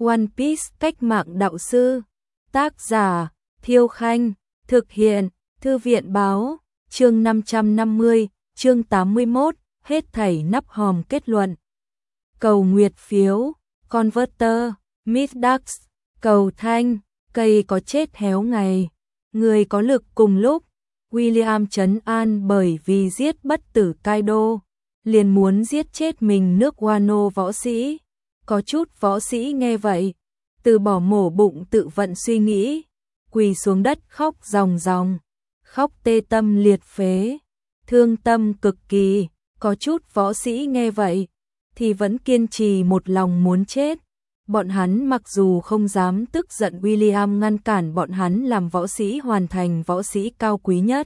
One Piece cách mạng đạo sư. Tác giả Thiêu Khanh. Thực hiện Thư viện Báo. Chương 550, chương 81, hết thảy nắp hòm kết luận. Cầu nguyệt phiếu, Converter, Middax, cầu thanh, cây có chết héo ngày, người có lực cùng lúc. William trấn an bởi vì giết bất tử Kaido, liền muốn giết chết mình nước Wano võ sĩ. Có chút võ sĩ nghe vậy, từ bỏ mổ bụng tự vận suy nghĩ, quỳ xuống đất khóc ròng ròng, khóc tê tâm liệt phế, thương tâm cực kỳ. Có chút võ sĩ nghe vậy, thì vẫn kiên trì một lòng muốn chết. Bọn hắn mặc dù không dám tức giận William ngăn cản bọn hắn làm võ sĩ hoàn thành võ sĩ cao quý nhất.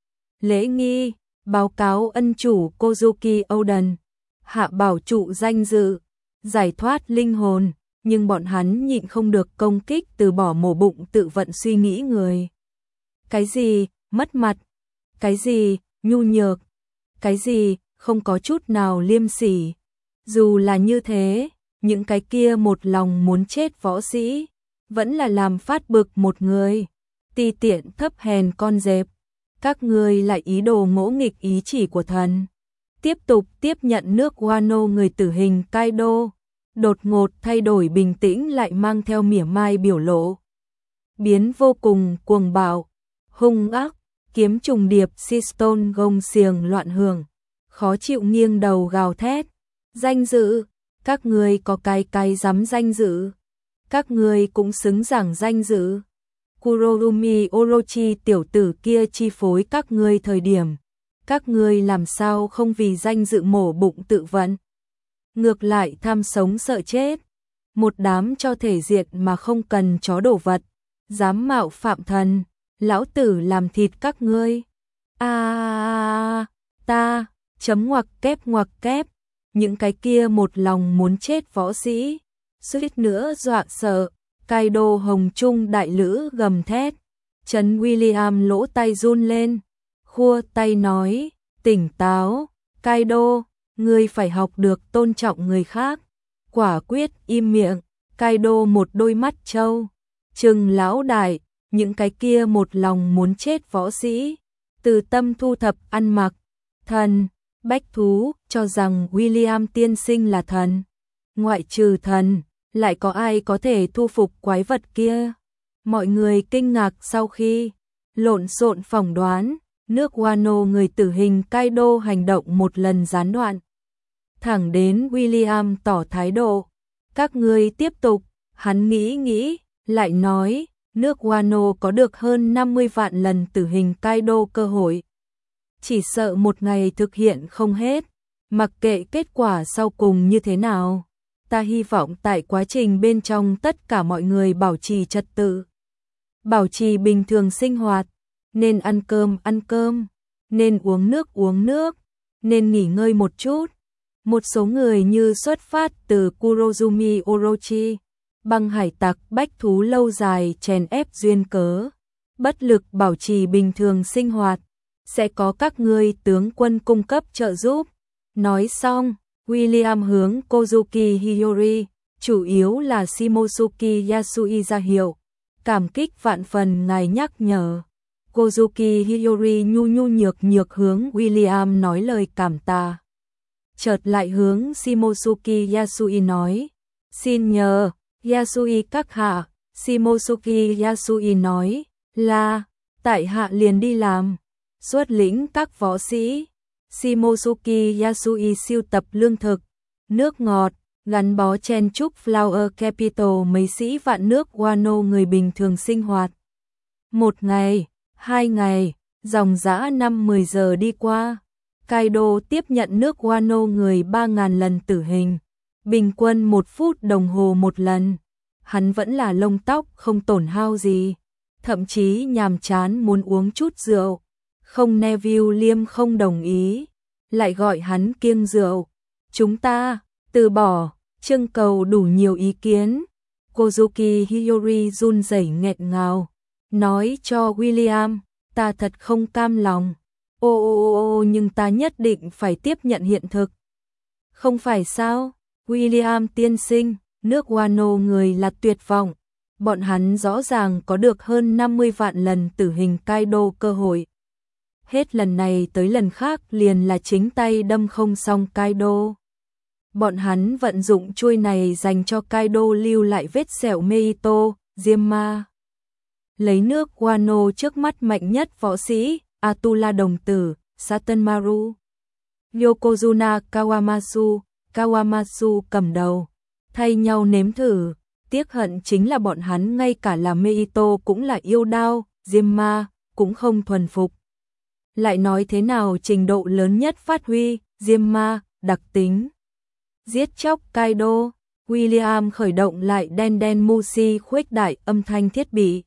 Lễ nghi, báo cáo ân chủ Kozuki Oden, hạ bảo trụ danh dự, giải thoát linh hồn, nhưng bọn hắn nhịn không được công kích từ bỏ mổ bụng tự vận suy nghĩ người. Cái gì, mất mặt, cái gì, nhu nhược, cái gì, không có chút nào liêm sỉ. Dù là như thế, những cái kia một lòng muốn chết võ sĩ, vẫn là làm phát bực một người. Ti tiện thấp hèn con dẹp, các ngươi lại ý đồ ngỗ nghịch ý chỉ của thần. Tiếp tục tiếp nhận nước Wano người tử hình Kaido, đột ngột thay đổi bình tĩnh lại mang theo mỉa mai biểu lộ. Biến vô cùng cuồng bạo, hung ác, kiếm trùng điệp Seastone gông xiềng loạn hưởng, khó chịu nghiêng đầu gào thét. Danh dự, các ngươi có cái dám danh dự, các ngươi cũng xứng giảng danh dự. Kurorumi Orochi tiểu tử kia chi phối các ngươi thời điểm, các ngươi làm sao không vì danh dự mổ bụng tự vận, ngược lại tham sống sợ chết. Một đám cho thể diện mà không cần chó đổ vật, dám mạo phạm thần, lão tử làm thịt các ngươi. Ta, chấm ngoặc kép. Những cái kia một lòng muốn chết võ sĩ, suýt nữa dọa sợ. Kaido hồng trung đại lữ gầm thét, trấn William lỗ tay run lên, khua tay nói, tỉnh táo, Kaido, ngươi phải học được tôn trọng người khác. Quả quyết im miệng. Kaido một đôi mắt trâu trừng lão đại, những cái kia một lòng muốn chết võ sĩ, từ tâm thu thập ăn mặc, thần, bách thú, cho rằng William tiên sinh là thần. Ngoại trừ thần, lại có ai có thể thu phục quái vật kia? Mọi người kinh ngạc sau khi lộn xộn phỏng đoán, nước Wano người tử hình Kaido hành động một lần gián đoạn. Thẳng đến William tỏ thái độ, các ngươi tiếp tục. Hắn nghĩ, lại nói, nước Wano có được hơn 50 vạn lần tử hình Kaido cơ hội. Chỉ sợ một ngày thực hiện không hết, mặc kệ kết quả sau cùng như thế nào. Ta hy vọng tại quá trình bên trong tất cả mọi người bảo trì trật tự, bảo trì bình thường sinh hoạt, nên ăn cơm, nên uống nước, nên nghỉ ngơi một chút. Một số người như xuất phát từ Kurozumi Orochi, băng hải tặc bách thú lâu dài chèn ép duyên cớ, bất lực bảo trì bình thường sinh hoạt, sẽ có các ngươi tướng quân cung cấp trợ giúp. Nói xong, William hướng Kozuki Hiyori, chủ yếu là Shimosuke Yasui ra hiệu, cảm kích vạn phần ngài nhắc nhở. Kozuki Hiyori nhu nhược hướng William nói lời cảm tạ. Chợt lại hướng Shimosuke Yasui nói, xin nhờ, Yasui các hạ. Shimosuke Yasui nói, là, tại hạ liền đi làm, xuất lĩnh các võ sĩ. Shimosuke Yasui siêu tập lương thực, nước ngọt, gắn bó chen chúc Flower Capital mấy sĩ vạn nước Wano người bình thường sinh hoạt. Một ngày, 2 ngày, dòng dã 5-10 giờ đi qua, Kaido tiếp nhận nước Wano người 3.000 lần tử hình, bình quân 1 phút đồng hồ một lần. Hắn vẫn là lông tóc không tổn hao gì, thậm chí nhàm chán muốn uống chút rượu. Không, Neville Liêm không đồng ý, lại gọi hắn kiêng rượu. Chúng ta từ bỏ, trưng cầu đủ nhiều ý kiến. Kozuki Hiyori run rẩy nghẹn ngào, nói cho William, ta thật không cam lòng. Nhưng ta nhất định phải tiếp nhận hiện thực. Không phải sao, William tiên sinh, Nước Wano người là tuyệt vọng, bọn hắn rõ ràng có được hơn 50 vạn lần tử hình Kaido cơ hội. Hết lần này tới lần khác liền là chính tay đâm không xong Kaido. Bọn hắn vận dụng chuôi này dành cho Kaido lưu lại vết sẹo Meito, diêm ma. Lấy nước Wano trước mắt mạnh nhất võ sĩ, Atula đồng tử, Satenmaru, Yokozuna Kawamatsu cầm đầu, thay nhau nếm thử. Tiếc hận chính là bọn hắn ngay cả là Meito cũng là yêu đao, diêm ma, cũng không thuần phục. Lại nói thế nào trình độ lớn nhất phát huy, diêm ma, đặc tính. Giết chóc Kaido, William khởi động lại đen Mushi khuếch đại âm thanh thiết bị.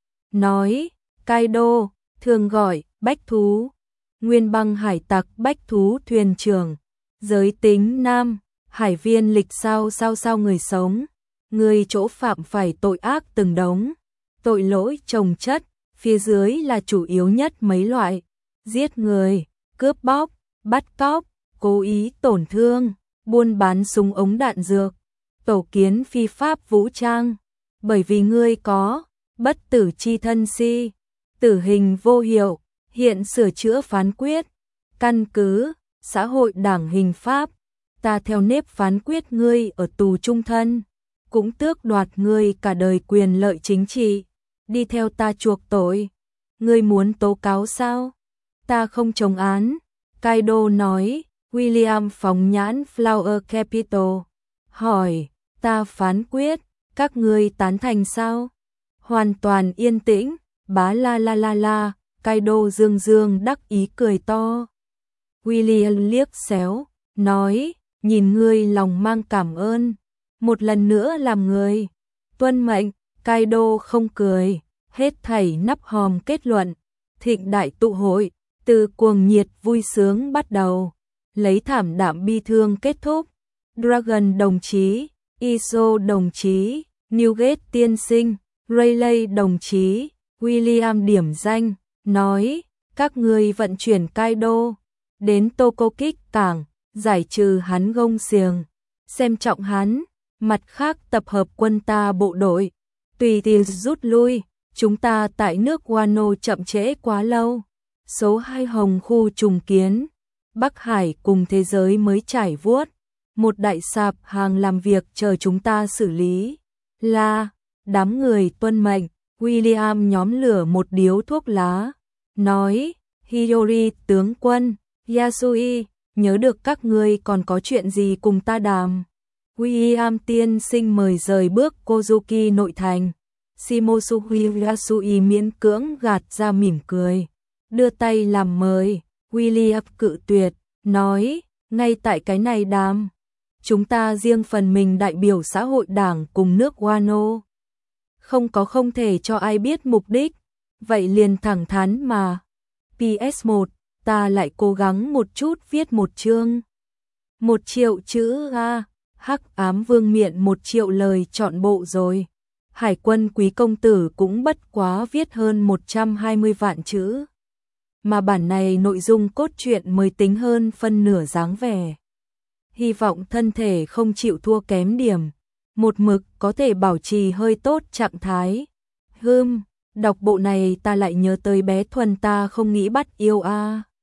Nói, Kaido, thường gọi, bách thú, nguyên băng hải tặc bách thú thuyền trưởng, giới tính nam, hải viên lịch sao người sống, người chỗ phạm phải tội ác từng đống, tội lỗi chồng chất, phía dưới là chủ yếu nhất mấy loại, giết người, cướp bóc, bắt cóc, cố ý tổn thương, buôn bán súng ống đạn dược, tổ kiến phi pháp vũ trang, bởi vì ngươi có bất tử chi thân si, tử hình vô hiệu, hiện sửa chữa phán quyết, căn cứ xã hội đảng hình pháp, ta theo nếp phán quyết ngươi ở tù chung thân, cũng tước đoạt ngươi cả đời quyền lợi chính trị, đi theo ta chuộc tội. Ngươi muốn tố cáo sao? Ta không chống án. Kaido nói. William phóng nhãn Flower Capital, hỏi, ta phán quyết, các ngươi tán thành sao? Hoàn toàn yên tĩnh, bá la, Kaido dương đắc ý cười to. William liếc xéo, nói, nhìn ngươi lòng mang cảm ơn, một lần nữa làm người. Tuân mệnh, Kaido không cười, hết thảy nắp hòm kết luận, thịnh đại tụ hội, từ cuồng nhiệt vui sướng bắt đầu. Lấy thảm đạm bi thương kết thúc. Dragon đồng chí, Iso đồng chí, Newgate tiên sinh, Rayleigh đồng chí, William điểm danh, nói, các người vận chuyển Kaido đến Tokokik cảng, giải trừ hắn gông xiềng, xem trọng hắn, mặt khác tập hợp quân ta bộ đội, tùy tiện rút lui, chúng ta tại nước Wano chậm trễ quá lâu. Số 2 Hồng khu trùng kiến, Bắc Hải cùng thế giới mới trải vuốt, một đại sạp hàng làm việc chờ chúng ta xử lý. Là, đám người tuân mệnh, William nhóm lửa một điếu thuốc lá, nói, Hiyori tướng quân, Yasui, nhớ được các ngươi còn có chuyện gì cùng ta đàm. William tiên sinh mời rời bước Kozuki nội thành. Shimosuke Yasui miễn cưỡng gạt ra mỉm cười, đưa tay làm mời. William cự tuyệt, nói, ngay tại cái này đàm, chúng ta riêng phần mình đại biểu xã hội đảng cùng nước Wano. Không thể cho ai biết mục đích, vậy liền thẳng thắn mà. PS1, ta lại cố gắng một chút viết một chương. 1 triệu chữ a, Hắc Ám Vương miệng 1 triệu lời trọn bộ rồi. Hải quân quý công tử cũng bất quá viết hơn 120 vạn chữ. Mà bản này nội dung cốt truyện mới tính hơn phân nửa dáng vẻ. Hy vọng thân thể không chịu thua kém điểm, một mực có thể bảo trì hơi tốt trạng thái. Đọc bộ này ta lại nhớ tới bé Thuần ta không nghĩ bắt yêu a.